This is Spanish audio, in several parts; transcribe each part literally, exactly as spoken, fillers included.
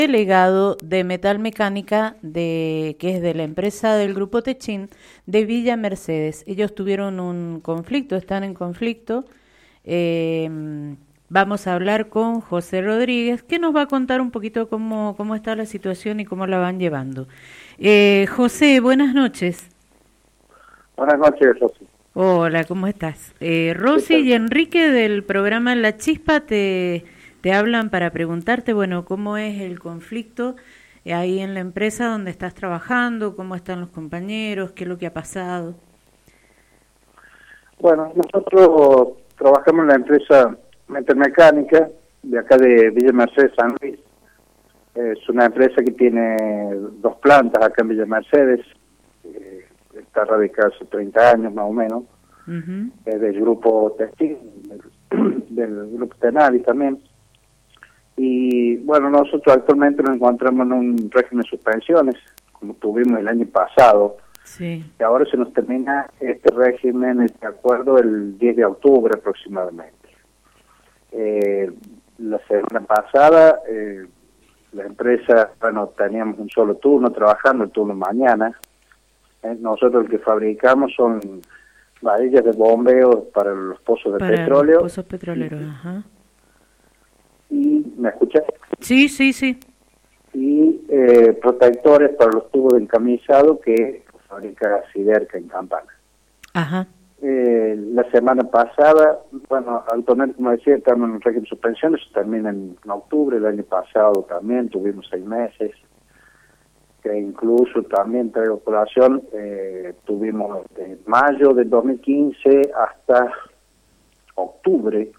delegado de metalmecánica de que es de la empresa del Grupo Techin de Villa Mercedes. Ellos tuvieron un conflicto, están en conflicto. Eh, vamos a hablar con José Rodríguez, que nos va a contar un poquito cómo, cómo está la situación y cómo la van llevando. Eh, José, buenas noches. Buenas noches, Rosy. Hola, ¿cómo estás? Eh, Rosy y Enrique del programa La Chispa te, te hablan para preguntarte, bueno, cómo es el conflicto ahí en la empresa donde estás trabajando, cómo están los compañeros, qué es lo que ha pasado. Bueno, nosotros trabajamos en la empresa Metalmecánica de acá de Villa Mercedes, San Luis. Es una empresa que tiene dos plantas acá en Villa Mercedes. Eh, está radicada hace treinta años más o menos. Uh-huh. Es del grupo Textil, del, del grupo Tenavi también. Y bueno, nosotros actualmente nos encontramos en un régimen de suspensiones, como tuvimos el año pasado. Sí. Y ahora se nos termina este régimen, este acuerdo, el diez de octubre aproximadamente. Eh, la semana pasada, eh, la empresa, bueno, teníamos un solo turno trabajando, el turno mañana. Eh, nosotros lo que fabricamos son varillas de bombeo para los pozos de para petróleo. Los pozos petroleros, ajá. Y, ¿me escuchas? Sí, sí, sí. Y eh, protectores para los tubos de encamisado que fabrica Siderca en Campana. Ajá. Eh, la semana pasada, bueno, actualmente, como decía, estamos en un régimen de suspensiones, termina en octubre, el año pasado también tuvimos seis meses, que incluso también traigo colación, eh, tuvimos de mayo del dos mil quince hasta octubre,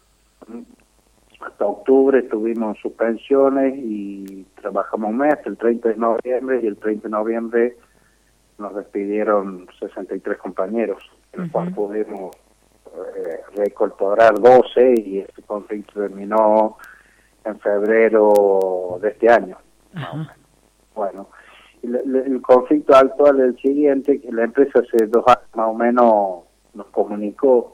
hasta octubre tuvimos suspensiones y trabajamos un mes, el treinta de noviembre, y el treinta de noviembre nos despidieron sesenta y tres compañeros, en el cual pudimos eh, reincorporar doce, y este conflicto terminó en febrero de este año. Ajá. Bueno, el, el conflicto actual es el siguiente, que la empresa hace dos años más o menos nos comunicó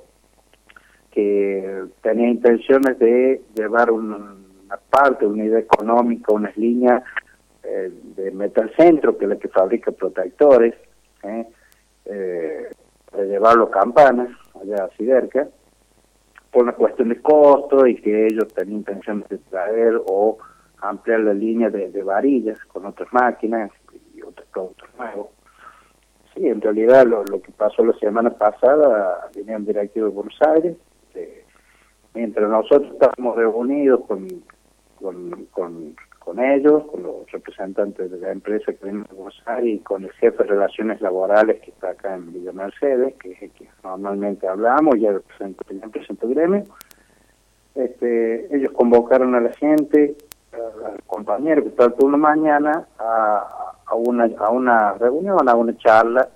que tenía intenciones de llevar una, una parte, una unidad económica, unas líneas eh, de Metalcentro, que es la que fabrica protectores, eh, eh, de llevarlo a Campana, allá a Siderca, por una cuestión de costo, y que ellos tenían intenciones de traer o ampliar la línea de, de varillas con otras máquinas y otros productos nuevos. Sí, en realidad lo, lo que pasó la semana pasada, vinieron directivos de Buenos Aires, eh, mientras nosotros estábamos reunidos con, con, con, con ellos, con los representantes de la empresa que viene de Buenos Aires y con el jefe de relaciones laborales que está acá en Villa Mercedes, que es el que normalmente hablamos, ya representa el gremio. Este, ellos convocaron a la gente, al compañero que está al turno mañana, a, a una a una reunión, a una charla.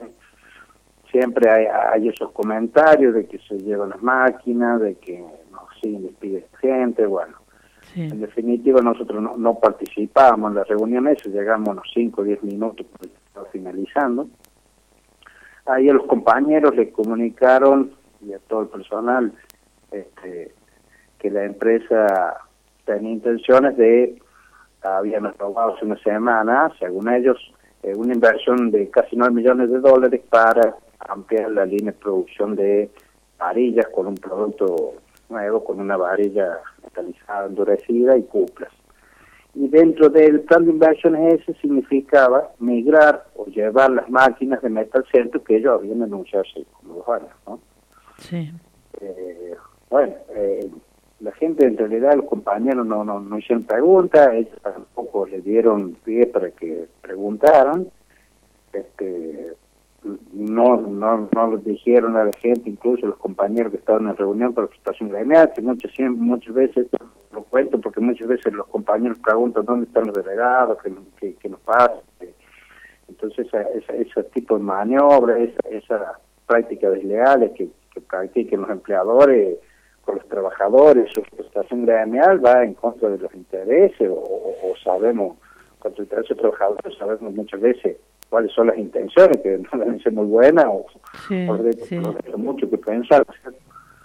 Siempre hay, hay esos comentarios de que se llevan las máquinas, de que no siguen despide gente, bueno. Sí. En definitiva, nosotros no, no participábamos en las reuniones, llegamos unos cinco o diez minutos finalizando. Ahí a los compañeros les comunicaron, y a todo el personal, este, que la empresa tenía intenciones de, habían aprobado hace una semana, según ellos, eh, una inversión de casi nueve millones de dólares para ampliar la línea de producción de varillas con un producto nuevo, con una varilla metalizada, endurecida y cuplas. Y dentro del plan de inversiones ese significaba migrar o llevar las máquinas de Metalcentro que ellos habían anunciado hace como dos años, ¿no? Sí. Eh, bueno, eh, la gente, en realidad, los compañeros no, no, no hicieron preguntas, ellos tampoco les dieron pie para que preguntaran, este, no, no, no les dijeron a la gente, incluso los compañeros que estaban en la reunión para la situación gremial, que muchas, muchas veces, lo cuento porque muchas veces los compañeros preguntan dónde están los delegados, qué, qué, qué nos pasa. Entonces, esa, esa, ese tipo de maniobras, esa, esa práctica desleales que, que practiquen los empleadores con los trabajadores, su prestación gremial va en contra de los intereses, o, o, o sabemos, contra los intereses de los trabajadores, sabemos muchas veces cuáles son las intenciones, que no deben ser muy buenas, o, sí, o de, sí. no de mucho que pensar, ¿cierto?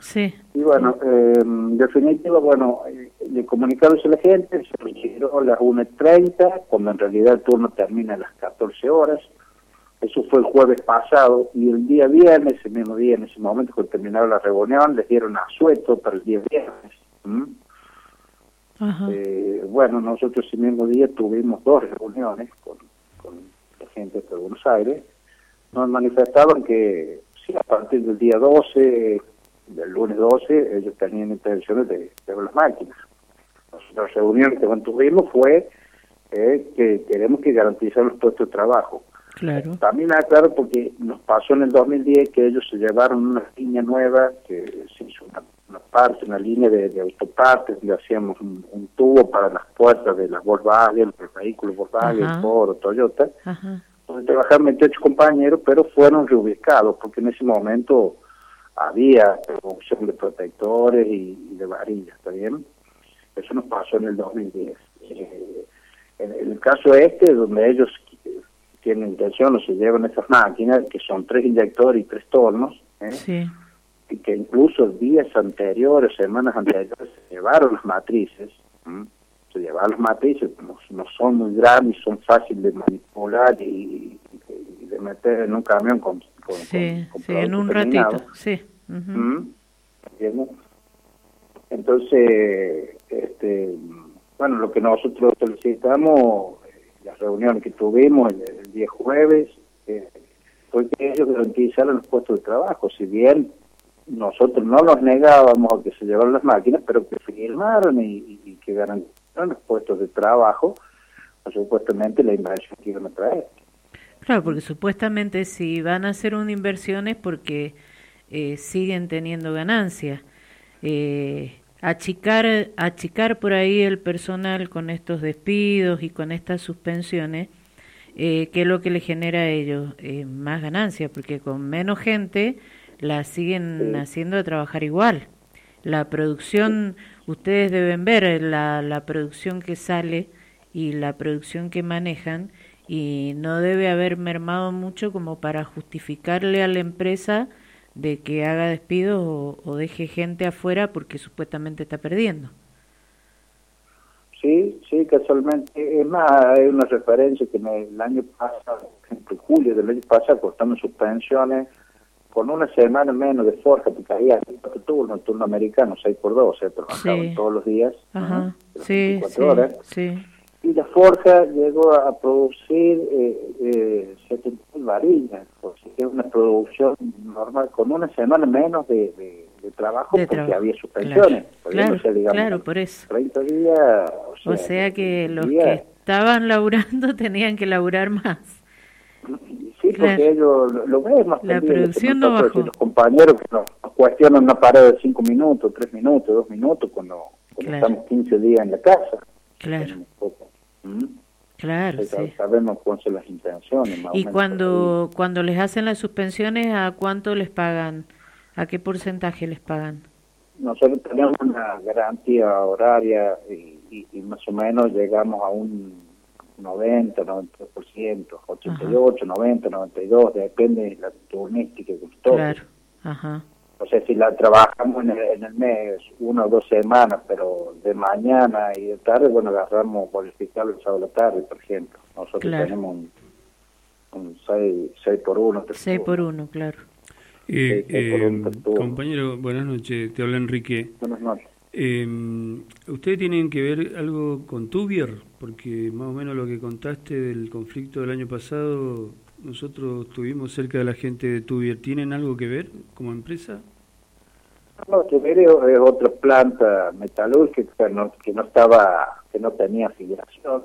Sí. Y bueno, eh, en definitiva, bueno, eh, le comunicaron a la gente, se retiró a las una y treinta, cuando en realidad el turno termina a las catorce horas. Eso fue el jueves pasado, y el día viernes, ese mismo día, en ese momento, cuando terminaron la reunión, les dieron asueto para el día viernes. ¿Mm? Ajá. Eh, bueno, nosotros ese mismo día tuvimos dos reuniones con, con la gente de Buenos Aires. Nos manifestaban que, sí, a partir del día doce, del lunes doce, ellos tenían intenciones de, de ver las máquinas. La reunión que mantuvimos fue eh, que queremos que garantizar los puestos de trabajo. Claro. También aclaro porque nos pasó en el dos mil diez que ellos se llevaron una línea nueva, que se hizo una, una parte, una línea de, de autopartes, donde hacíamos un, un tubo para las puertas de las Volkswagen, los vehículos Volkswagen, Ford, Toyota. Ajá. Donde trabajaron veintiocho compañeros, pero fueron reubicados, porque en ese momento había producción de protectores y, y de varillas, ¿está bien? Eso nos pasó en el dos mil diez. Eh, en el caso este, donde ellos tienen intención o se llevan esas máquinas, que son tres inyectores y tres tornos, ¿eh? Sí. Y que incluso días anteriores, semanas anteriores, se llevaron las matrices, ¿eh? Se llevaron las matrices, no, no son muy grandes, son fáciles de manipular y, y, y de meter en un camión con, con, sí, con, con sí, en un terminado. ratito, sí. Uh-huh. ¿Mm? ¿Entiendes? Entonces, este, bueno, lo que nosotros solicitamos, las reuniones que tuvimos el, el día jueves, eh, fue que ellos garantizaran los puestos de trabajo. Si bien nosotros no los negábamos a que se llevaran las máquinas, pero que firmaron y, y, y que garantizaran los puestos de trabajo, o supuestamente la inversión que iban a traer. Claro, porque supuestamente si van a hacer una inversión es porque eh, siguen teniendo ganancias. Eh, achicar, achicar por ahí el personal con estos despidos y con estas suspensiones, eh, ¿qué es lo que le genera a ellos? Eh, más ganancias, porque con menos gente la siguen Sí. haciendo a trabajar igual. La producción, ustedes deben ver la, la producción que sale y la producción que manejan, y no debe haber mermado mucho como para justificarle a la empresa de que haga despidos o, o deje gente afuera porque supuestamente está perdiendo. Sí, sí, casualmente. Es más, hay una referencia que en el año pasado, en julio del año pasado, cortamos suspensiones con una semana menos de forja, porque había cuatro turnos, el turno americano, seis por dos, o sea, trabajaban Sí. todos los días, Ajá. ¿no? Sí, veinticuatro sí, horas. sí. Y la forja llegó a producir eh, eh, setenta mil varillas, o sea, que es una producción normal, con una semana menos de, de, de trabajo, De porque trabajo, había suspensiones. claro, Porque, claro, o sea, digamos, claro, por eso. treinta días, o sea, O sea que los día, que estaban laburando tenían que laburar más. sí, Claro. porque ellos lo, lo ven más La que el día, producción que no nosotros, bajó. los compañeros que nos, nos cuestionan una pared de cinco minutos, tres minutos, dos minutos, cuando, cuando Claro. estamos quince días en la casa. Claro. Tenemos poco. ¿Mm? Claro, Entonces, sí. sabemos cuáles son las intenciones, más o Y menos. cuando cuando les hacen las suspensiones, ¿a cuánto les pagan? ¿A qué porcentaje les pagan? Nosotros tenemos una garantía horaria y, y, y más o menos llegamos a un noventa, noventa por ciento, ochenta y ocho, noventa, noventa y dos, depende de la turnística que nos toque. Claro, ajá. O sea, si la trabajamos en el, en el mes una o dos semanas, pero de mañana y de tarde, bueno, agarramos bonificar el sábado a la tarde, por ejemplo. Nosotros Claro. tenemos un, un seis por uno. seis por uno, claro. Eh, Sí, por un eh, turno. compañero, buenas noches, te habla Enrique. Buenas noches. Eh, ¿Ustedes tienen que ver algo con Tubier? Porque más o menos lo que contaste del conflicto del año pasado, nosotros estuvimos cerca de la gente de Tubier. ¿Tienen algo que ver como empresa? No, Tiberio es otra planta metalúrgica que no, que no estaba, que no tenía afiliación,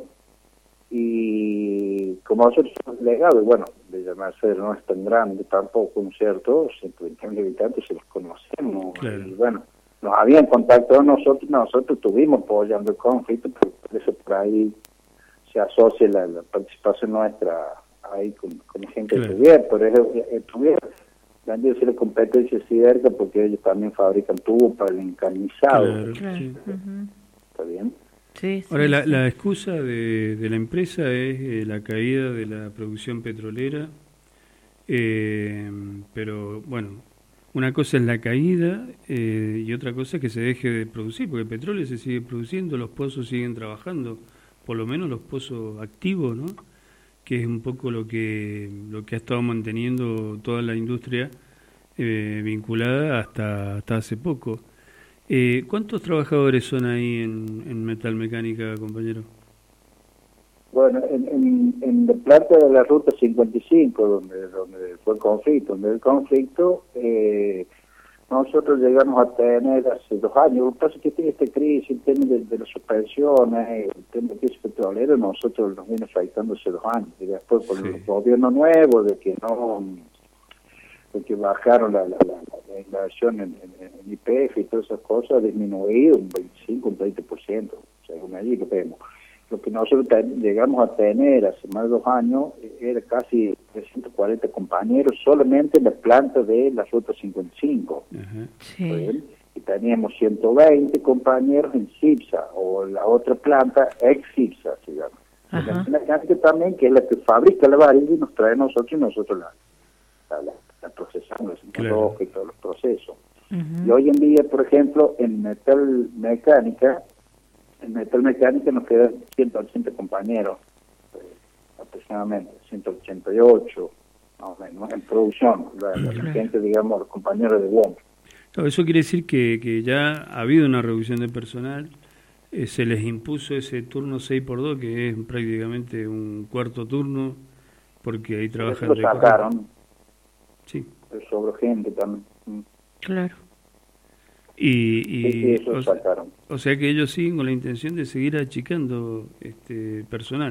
y como nosotros somos delegados, y bueno, Villa Mercedes no es tan grande tampoco, ¿no es cierto? ciento veinte mil habitantes, se los conocemos, Claro. Y bueno, nos habían contactado nosotros, nosotros estuvimos apoyando el conflicto, por eso por ahí se asocia la, la participación nuestra ahí con, con la gente Claro. de Tubier, pero es, es Tubier, vendría a ser la competencia cerca porque ellos también fabrican tubos para el encarnizado. Claro, Claro. sí. Ujú. ¿Está bien? Sí, sí, Ahora, la, sí. la excusa de, de la empresa es eh, la caída de la producción petrolera, eh, pero bueno, una cosa es la caída eh, y otra cosa es que se deje de producir, porque el petróleo se sigue produciendo, los pozos siguen trabajando, por lo menos los pozos activos, ¿no? Que es un poco lo que lo que ha estado manteniendo toda la industria eh, vinculada hasta hasta hace poco. Eh, ¿Cuántos trabajadores son ahí en, en Metalmecánica, compañero? Bueno, en, en, en la planta de la Ruta cincuenta y cinco, donde donde fue el conflicto, donde el conflicto, eh, nosotros llegamos a tener hace dos años, lo que pasa es que tiene esta crisis, el tema de, de las suspensiones, el tema de crisis petrolera, nosotros nos viene afectando hace dos años, y después por sí. el gobierno nuevo, de que no, de que bajaron la, la, la, la inversión en, en, en I P F y todas esas cosas, ha disminuido un veinticinco, un veinte por ciento, según allí lo vemos. Lo que nosotros ten, llegamos a tener hace más de dos años era casi trescientos cuarenta compañeros solamente en la planta de la Ruta cincuenta y cinco. Uh-huh. Sí. Y teníamos ciento veinte compañeros en CIPSA, o la otra planta ex-CIPSA, se llama. Uh-huh. La gente también, que es la que fabrica la varilla y nos trae a nosotros, y nosotros la, la, la, la procesamos, la claro. y todos los procesos. Uh-huh. Y hoy en día, por ejemplo, en Metalmecánica, en Metalmecánica nos quedan ciento ochenta compañeros, eh, aproximadamente, ciento ochenta y ocho, más o menos, en producción, la, la claro. gente, digamos, los compañeros de W O M. Claro, eso quiere decir que, que ya ha habido una reducción de personal, eh, se les impuso ese turno seis por dos, que es prácticamente un cuarto turno, porque ahí trabajan... Lo sacaron, sí. sobró gente también. Claro. Y, y sí, sí, eso o, sacaron. O sea que ellos siguen con la intención de seguir achicando este personal.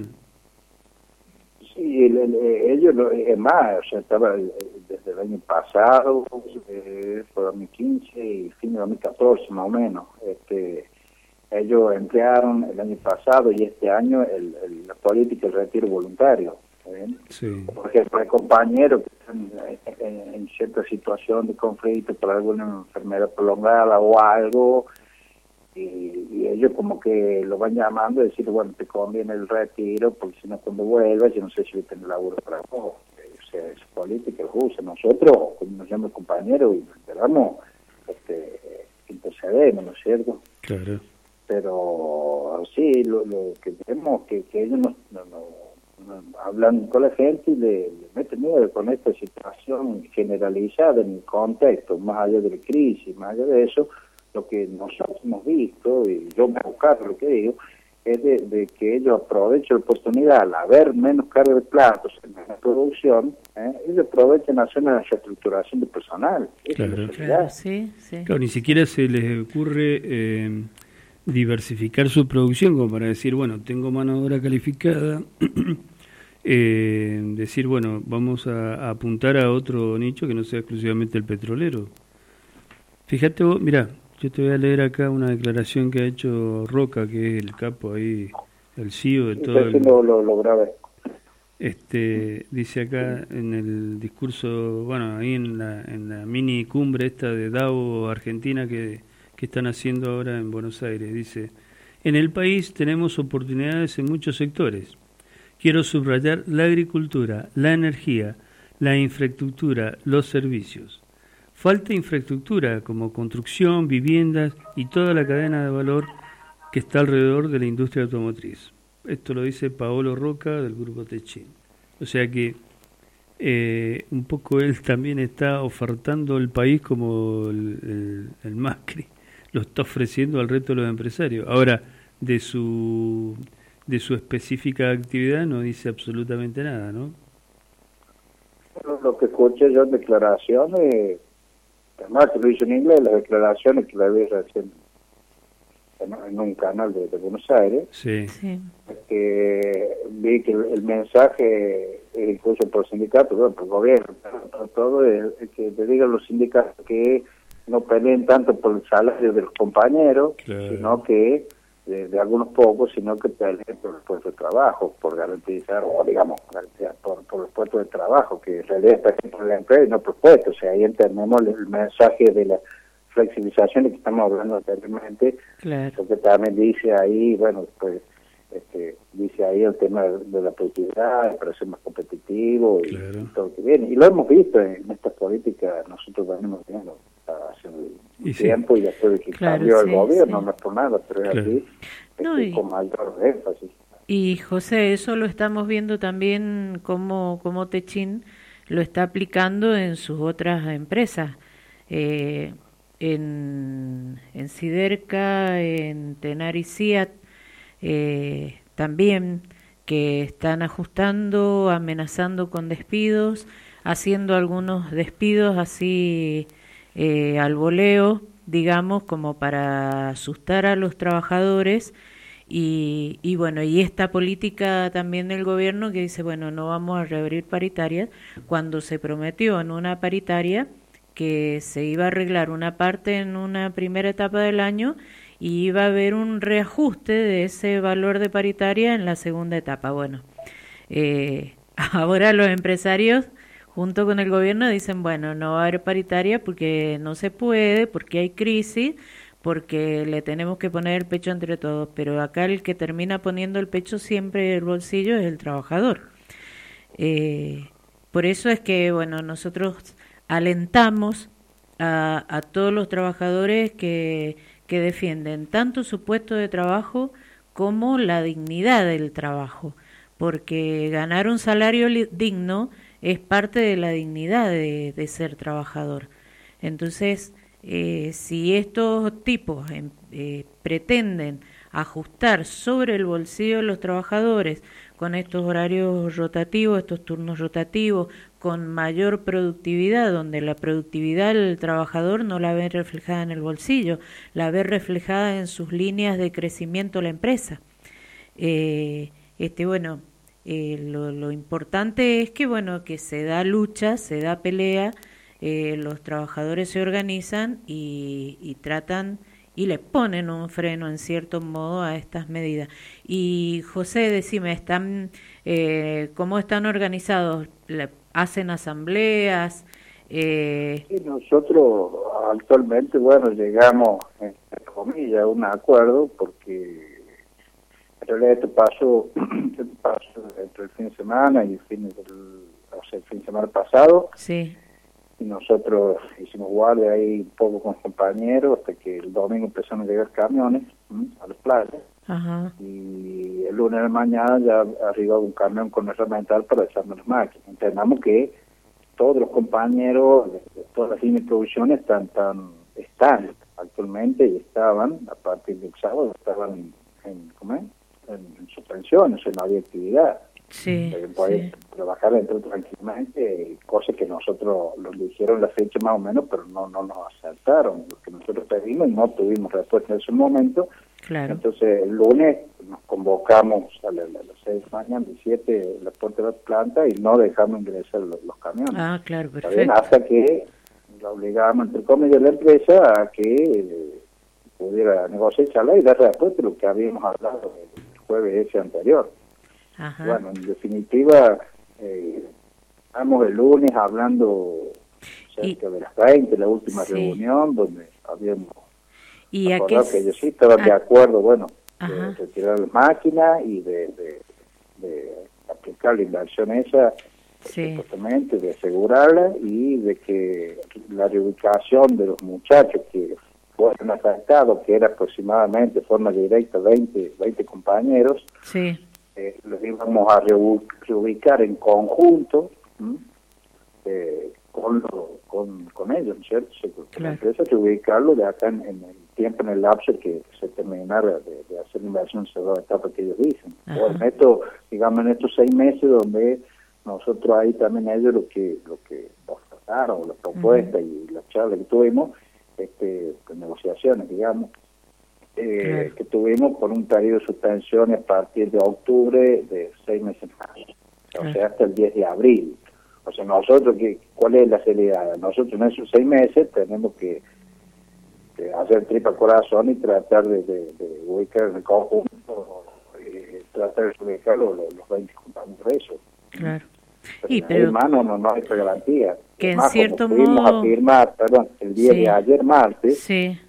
Sí, el, el, ellos, lo, es más, o sea, estaba desde el año pasado, eh, fue dos mil quince y fin de dos mil catorce más o menos. Este, ellos emplearon el año pasado y este año el, el, la política del retiro voluntario. ¿Ven? Sí. Por ejemplo, hay compañeros que están en, en cierta situación de conflicto por alguna enfermedad prolongada o algo, y, y ellos como que lo van llamando y decir, bueno, te conviene el retiro, porque si no cuando vuelvas, yo no sé si voy a tener laburo para vos. O sea, es política, los usa. Nosotros, como nos llaman compañeros, y nos enteramos, este, intercedemos, ¿no es cierto? Claro. Pero sí, lo, lo que vemos que, que ellos no, no, no hablan con la gente y le, le meten miedo con esta situación generalizada en el contexto, más allá de la crisis, más allá de eso, lo que nosotros hemos visto, y yo me buscar lo que digo, es de, de que ellos aprovechen la oportunidad, al haber menos carga de platos en la producción, ¿eh? ellos aprovechan hacer una reestructuración de personal. Claro, claro, sí, sí. Claro, ni siquiera se les ocurre eh, diversificar su producción como para decir, bueno, tengo mano de obra calificada, eh, decir, bueno, vamos a, a apuntar a otro nicho que no sea exclusivamente el petrolero. Fíjate vos, mirá, yo te voy a leer acá una declaración que ha hecho Roca, que es el capo ahí, el C E O de todo el... Lo, lo, lo grabé. Este, dice acá en el discurso, bueno, ahí en la, en la mini cumbre esta de Davos Argentina que, que están haciendo ahora en Buenos Aires, dice, en el país tenemos oportunidades en muchos sectores. Quiero subrayar la agricultura, la energía, la infraestructura, los servicios. Falta infraestructura como construcción, viviendas y toda la cadena de valor que está alrededor de la industria automotriz. Esto lo dice Paolo Roca del Grupo Techin. O sea que eh, un poco él también está ofertando el país como el, el, el Macri lo está ofreciendo al resto de los empresarios. Ahora, de su de su específica actividad no dice absolutamente nada, ¿no? Bueno, lo que escuché yo en declaraciones, además que lo hizo en inglés, las declaraciones que la vi recién en, en un canal de, de Buenos Aires, sí. Sí. Que vi que el, el mensaje, incluso por sindicatos, bueno, por gobierno, todo, todo es, es que le digan los sindicatos que no peleen tanto por el salario de los compañeros, claro. sino que de, de algunos pocos, sino que peleen por los puestos de trabajo, por garantizar, o digamos, garantizar por, por los puestos de trabajo, que en realidad está por la empresa y no por puestos. O sea, ahí entendemos el mensaje de la flexibilización de que estamos hablando anteriormente, claro. porque también dice ahí, bueno, pues este, dice ahí el tema de, de la productividad, para ser más competitivo y, claro. y todo lo que viene. Y lo hemos visto en esta política, nosotros venimos viendo hace un y tiempo sí. y después de que Claro, cambió sí, el gobierno, sí. no es por nada, pero es Claro. así, No, este, y- con mayor énfasis. Y José, eso lo estamos viendo también cómo, cómo Techin lo está aplicando en sus otras empresas, eh, en, en Siderca, en Tenar y Siat, eh, también, que están ajustando, amenazando con despidos, haciendo algunos despidos así eh, al voleo, digamos, como para asustar a los trabajadores. Y, y bueno, y esta política también del gobierno que dice, bueno, no vamos a reabrir paritarias, cuando se prometió en una paritaria que se iba a arreglar una parte en una primera etapa del año y iba a haber un reajuste de ese valor de paritaria en la segunda etapa. Bueno, eh, ahora los empresarios junto con el gobierno dicen, bueno, no va a haber paritaria porque no se puede, porque hay crisis, porque le tenemos que poner el pecho entre todos, pero acá el que termina poniendo el pecho siempre en el bolsillo es el trabajador. Eh, por eso es que, bueno, nosotros alentamos a, a todos los trabajadores que, que defienden tanto su puesto de trabajo como la dignidad del trabajo, porque ganar un salario digno es parte de la dignidad de, de ser trabajador. Entonces, eh, si estos tipos eh, eh, pretenden ajustar sobre el bolsillo de los trabajadores con estos horarios rotativos, estos turnos rotativos, con mayor productividad, donde la productividad del trabajador no la ve reflejada en el bolsillo, la ve reflejada en sus líneas de crecimiento de la empresa. Eh, este, bueno, eh, lo, lo importante es que, bueno, que se da lucha, se da pelea, eh, los trabajadores se organizan y, y tratan y le ponen un freno en cierto modo a estas medidas. Y José, decime, ¿están, eh, ¿cómo están organizados? ¿Hacen asambleas? Eh... Sí, nosotros actualmente, bueno, llegamos, entre comillas, a un acuerdo porque en realidad esto pasó, esto pasó entre el fin de semana y el fin, del, o sea, el fin de semana pasado. Sí. Y nosotros hicimos guardia ahí un poco con los compañeros hasta que el domingo empezaron a llegar camiones ¿m? a las playas. Ajá. Y el lunes de la mañana ya arriba un camión con herramental para desarmar las máquinas. Entendamos que todos los compañeros de, de todas las líneas de producción están, tan, están actualmente y estaban, a partir del sábado, estaban en, ¿cómo es? en, en suspensión, o sea, no había actividad. Sí, Eh, podés sí. trabajar dentro tranquilamente, cosas que nosotros los dijeron la fecha más o menos, pero no no nos acertaron lo que nosotros pedimos y no tuvimos respuesta en ese momento. Claro. Entonces el lunes nos convocamos a, la, a las seis de la mañana, a las siete, la puerta de la planta y no dejamos ingresar los, los camiones. Ah, claro, ¿Está bien? perfecto. Hasta que la obligamos, entre comillas, la empresa a que eh, pudiera negociarla y dar respuesta a lo que habíamos hablado el jueves ese anterior. Ajá. Bueno, en definitiva, eh, estamos el lunes hablando cerca y, de las veinte, la última sí. reunión, donde habíamos ¿Y acordado qué que ellos sí estaban a, de acuerdo, bueno, ajá. de retirar las máquinas y de, de, de aplicar la inversión esa, sí. supuestamente, de asegurarla y de que la reubicación de los muchachos que fueron afectados, que era aproximadamente de forma directa veinte, veinte compañeros, sí. Eh, los íbamos a reubicar en conjunto eh, con, lo, con con ellos, ¿cierto? Claro. La empresa reubicarlo de acá en, en el tiempo, en el lapso que se terminara de, de hacer la inversión en dos etapas que ellos dicen. O en esto, digamos, en estos seis meses donde nosotros ahí también ellos lo que lo que nos trataron, las propuestas uh-huh. y las charlas que tuvimos, este, pues, negociaciones, digamos, Eh, claro. que tuvimos por un periodo de suspensión a partir de octubre de seis meses más, claro. o sea, hasta el diez de abril. O sea, nosotros, que, ¿cuál es la seriedad? Nosotros en esos seis meses tenemos que, que hacer tripa corazón y tratar de, de, de ubicar en el conjunto, eh, tratar de ubicar los, los veinte compañeros de eso. Claro. Pero y, en pero mano no, no hay garantía. Que Además, en cierto como modo... a firmar, perdón, el día sí. de ayer martes, sí.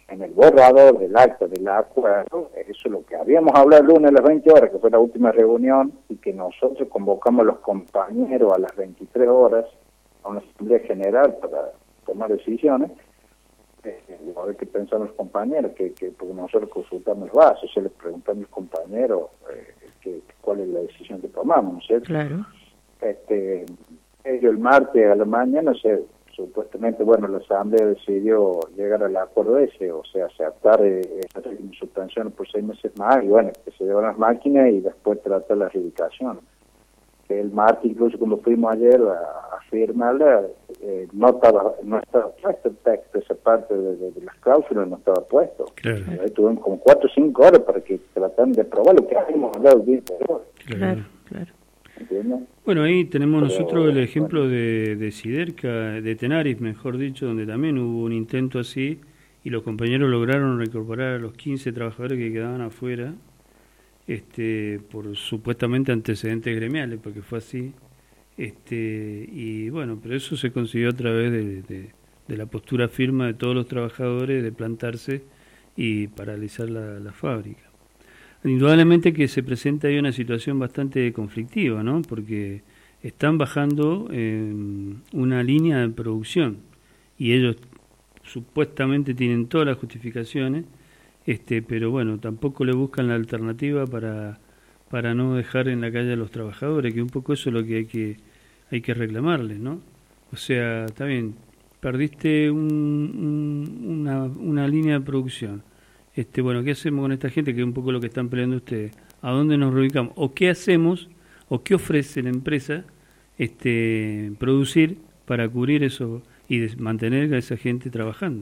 en el borrador del acta del acuerdo, eso es lo que habíamos hablado el lunes a las veinte horas, que fue la última reunión, y que nosotros convocamos a los compañeros a las veintitrés horas a una asamblea general para tomar decisiones. Eh, a ver qué pensaron los compañeros, que, que porque nosotros consultamos bases, se les preguntamos a los compañeros eh, que, cuál es la decisión que tomamos, ¿no es cierto? Claro. Este, ellos el martes a la mañana, se, supuestamente, bueno, la asamblea decidió llegar al acuerdo ese, o sea, aceptar eh, esa suspensión por seis meses más, y bueno, que se llevan las máquinas y después tratar la reubicación. El martes, incluso cuando fuimos ayer a, a firmarla, eh, no estaba no estaba puesto el texto, esa parte de, de, de las cláusulas no estaba puesto. Claro. Y ahí tuvimos como cuatro o cinco horas para que trataran de probar lo que habíamos hablado el día anterior. Claro, claro. ¿Entiendes? Bueno, ahí tenemos Pero, nosotros el ejemplo bueno. de, de Siderca, de Tenaris, mejor dicho, donde también hubo un intento así y los compañeros lograron reincorporar a los quince trabajadores que quedaban afuera, este por supuestamente antecedentes gremiales, porque fue así, este y bueno, pero eso se consiguió a través de, de, de la postura firme de todos los trabajadores de plantarse y paralizar la, la fábrica. Indudablemente que se presenta ahí una situación bastante conflictiva, ¿no? Porque están bajando eh, una línea de producción y ellos supuestamente tienen todas las justificaciones, este, pero bueno, tampoco le buscan la alternativa para para no dejar en la calle a los trabajadores, que un poco eso es lo que hay que hay que reclamarles, ¿no? O sea, está bien, perdiste un, un, una, una línea de producción. Este, bueno, ¿qué hacemos con esta gente? Que es un poco lo que están peleando ustedes. ¿A dónde nos reubicamos? ¿O qué hacemos? ¿O qué ofrece la empresa este, producir para cubrir eso y mantener a esa gente trabajando?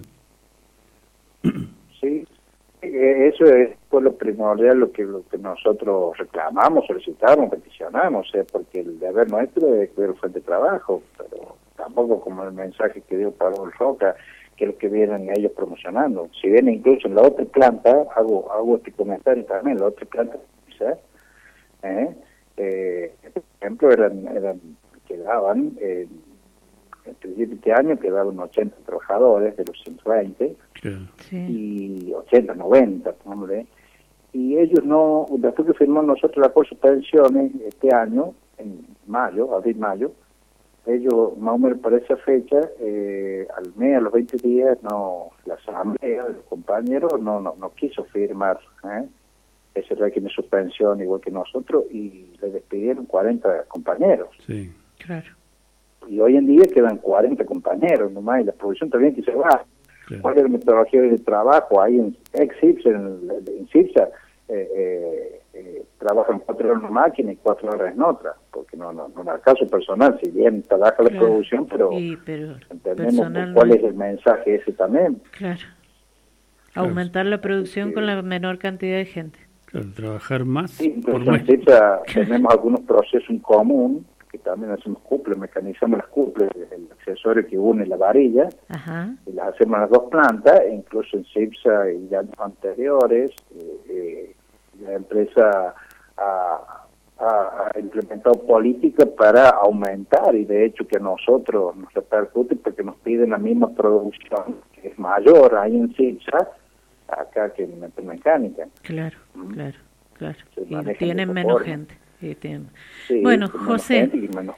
Sí, eso es por lo primordial lo que, lo que nosotros reclamamos, solicitamos, peticionamos, ¿eh? Porque el deber nuestro es cuidar el fuente de trabajo, pero tampoco como el mensaje que dio Pablo Roca, que es lo que vienen ellos promocionando. Si bien incluso en la otra planta, hago hago este comentario también, la otra planta, ¿eh? Eh, por ejemplo, eran, eran quedaban, eh, entre diez y veinte años, quedaban ochenta trabajadores de los ciento veinte, sí. Y ochenta, noventa, hombre. Y ellos no, después que firmamos nosotros la por suspensiones este año, en mayo, abril-mayo, ellos, más o menos para esa fecha, eh, al mes, a los veinte días, no la asamblea de los compañeros no no, no quiso firmar ¿eh? ese régimen de suspensión igual que nosotros, y le despidieron cuarenta compañeros. Sí, claro. Y hoy en día quedan cuarenta compañeros nomás, y la producción también que se va. Claro. ¿Cuál es la metodología de trabajo? Ahí en ex-CIPSA, en, en CIPSA, eh, eh, eh, trabajan cuatro horas en una máquina y cuatro horas en otra, porque no, no, no en el caso personal, si bien trabaja la claro. producción, pero, sí, pero entendemos cuál no es el mensaje ese también. Claro. Aumentar la producción sí. con la menor cantidad de gente. Claro, trabajar más. Sí, por en CIPSA tenemos algunos procesos en común, que también hacemos cuples, mecanizamos las cuples, el accesorio que une la varilla, ajá. Y las hacemos en las dos plantas, e incluso en CIPSA y años anteriores, eh, eh, la empresa ha, ha, ha implementado políticas para aumentar, y de hecho que a nosotros nos repercute porque nos piden la misma producción, que es mayor ahí en CIPSA, acá que en Metalmecánica. Claro, ¿Mm? claro, claro. Se y tienen menos forma. gente. Y tienen... Sí, bueno, José,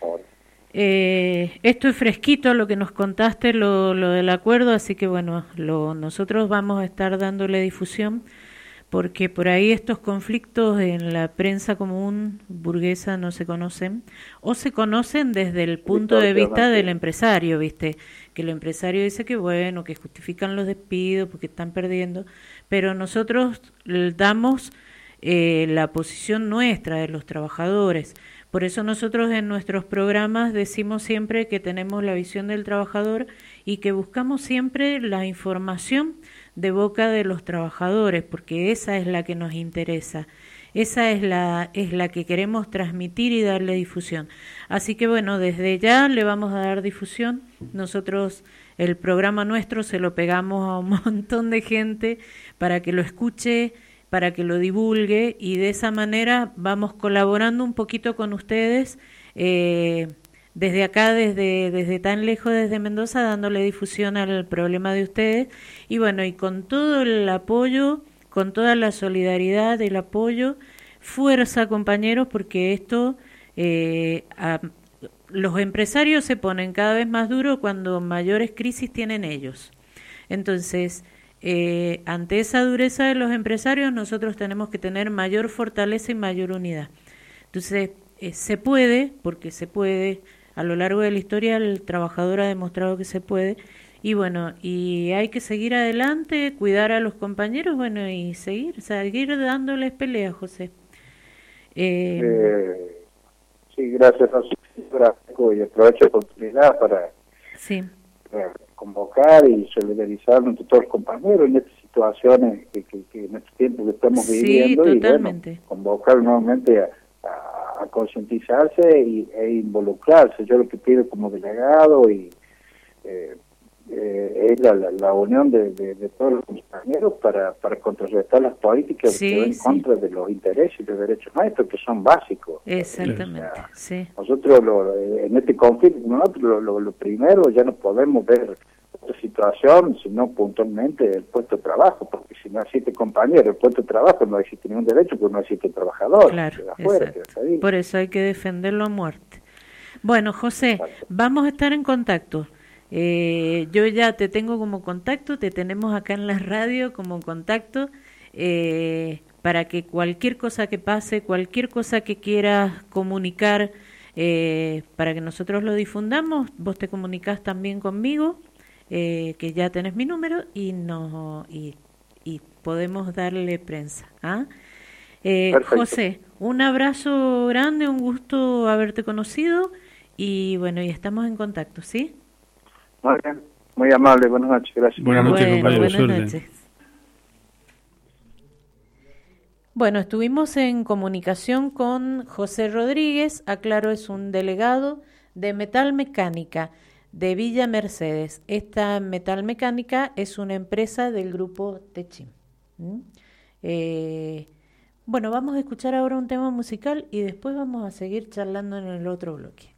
eh, esto es fresquito lo que nos contaste, lo, lo del acuerdo, así que bueno, lo, nosotros vamos a estar dándole difusión, porque por ahí estos conflictos en la prensa común burguesa no se conocen, o se conocen desde el punto de vista del empresario, ¿viste? Que el empresario dice que bueno, que justifican los despidos porque están perdiendo, pero nosotros damos eh, la posición nuestra de los trabajadores. Por eso nosotros en nuestros programas decimos siempre que tenemos la visión del trabajador y que buscamos siempre la información de boca de los trabajadores, porque esa es la que nos interesa, esa es la es la que queremos transmitir y darle difusión. Así que bueno, desde ya le vamos a dar difusión. Nosotros el programa nuestro se lo pegamos a un montón de gente para que lo escuche, para que lo divulgue, y de esa manera vamos colaborando un poquito con ustedes, eh, desde acá, desde, desde tan lejos, desde Mendoza, dándole difusión al problema de ustedes. Y bueno, y con todo el apoyo, con toda la solidaridad, el apoyo, fuerza, compañeros, porque esto, eh, a, los empresarios se ponen cada vez más duros cuando mayores crisis tienen ellos. Entonces, eh, ante esa dureza de los empresarios, nosotros tenemos que tener mayor fortaleza y mayor unidad. Entonces, eh, se puede, porque se puede, a lo largo de la historia el trabajador ha demostrado que se puede, y bueno, y hay que seguir adelante, cuidar a los compañeros, bueno, y seguir, seguir dándoles pelea, José. Eh, eh, sí, gracias, Francisco, y aprovecho la oportunidad para, sí. para convocar y solidarizarnos entre todos los compañeros en estas situaciones que, que, que en estos tiempos que estamos sí, viviendo, totalmente. Y bueno, convocar nuevamente a, a, a concientizarse y, e involucrarse. Yo lo que pido como delegado y eh, eh, es la, la, la unión de, de, de todos los compañeros para, para contrarrestar las políticas sí, que van en sí. contra de los intereses y los derechos nuestros, que son básicos. Exactamente, o sea, sí. Nosotros lo, en este conflicto, nosotros lo, lo, lo primero, ya no podemos ver otra situación, sino puntualmente el puesto de trabajo, porque si no existe compañero, el puesto de trabajo no existe ningún derecho, porque no existe trabajador. Claro, afuera, por eso hay que defenderlo a muerte. Bueno, José, exacto. Vamos a estar en contacto. Eh, yo ya te tengo como contacto, te tenemos acá en la radio como contacto, eh, para que cualquier cosa que pase, cualquier cosa que quieras comunicar, eh, para que nosotros lo difundamos, vos te comunicás también conmigo, eh, que ya tenés mi número y no y, y podemos darle prensa. ¿Ah? Eh, José, un abrazo grande, un gusto haberte conocido y bueno, y estamos en contacto, ¿sí? Muy bien, muy amable, buenas noches, gracias. Buenas noches, bueno, compañero. Buenas suerte. noches. Bueno, estuvimos en comunicación con José Rodríguez, aclaro, es un delegado de Metalmecánica de Villa Mercedes. Esta Metalmecánica es una empresa del grupo Techim. ¿Mm? Eh, bueno, vamos a escuchar ahora un tema musical y después vamos a seguir charlando en el otro bloque.